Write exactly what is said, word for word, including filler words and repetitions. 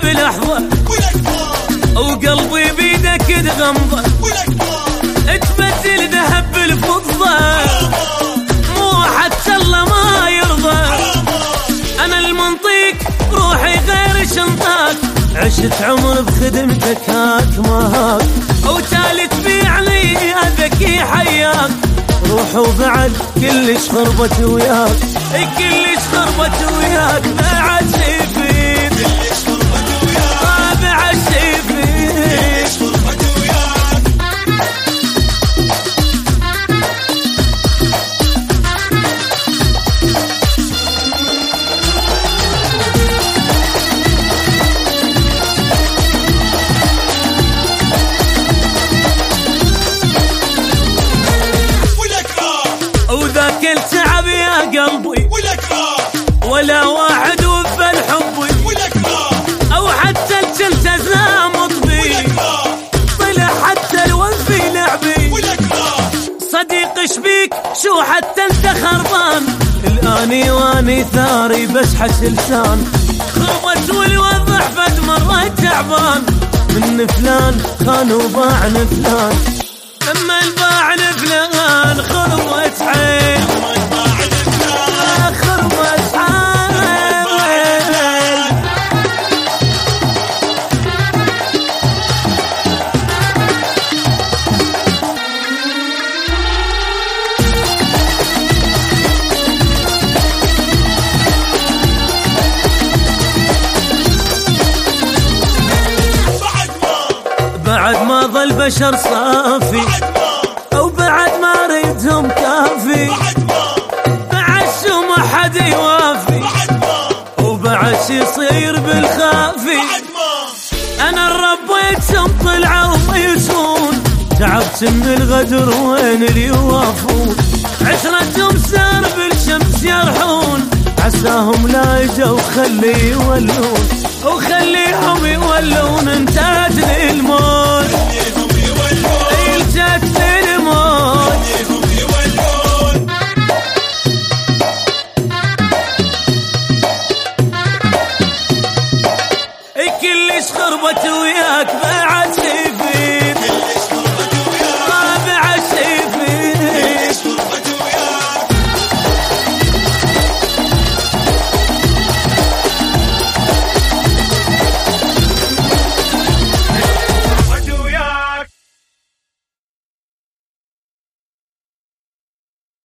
بلحظة وقلبي بيدك تغمضه تبدل ذهب بالفضة مو حتى الله ما يرضى. أنا المنطيك روحي غير شنطاك عشت عمر بخدمتك هاك ما هاك وتالي تبيعني يا ذكي حياك روح وبعد كلش خربت وياك كلش خربت وياك بعد شي فيك كلش خربت وياك بعد شي فيك كلش خربت وياك. وذاك التعب يا قلبي ولا واحد وفى الحب او حتى التلتزام مطبي طلع حتى الوفي لعبي صديق شبيك شو حتى انت خربان الاني واني ثاري بس حس لسان خربت والوضع فد مرة تعبان من فلان خان وباع فلان لما الباع فلان خربت عين خربت عين بعد ما ظل بشر صافي أو بعد ما ريدهم كافي بعد شو ما حد يوافي وبعد شي يصير بالخافي أنا ربيتهم طلعوا ميتون تعبت من الغدر وين اللي يوافون عشرتهم سار بالشمس يرحون عساهم لا يجوا خلي يولون وخليهم يولون انتهت الموت الجت الموت كلش خربت وياك بعد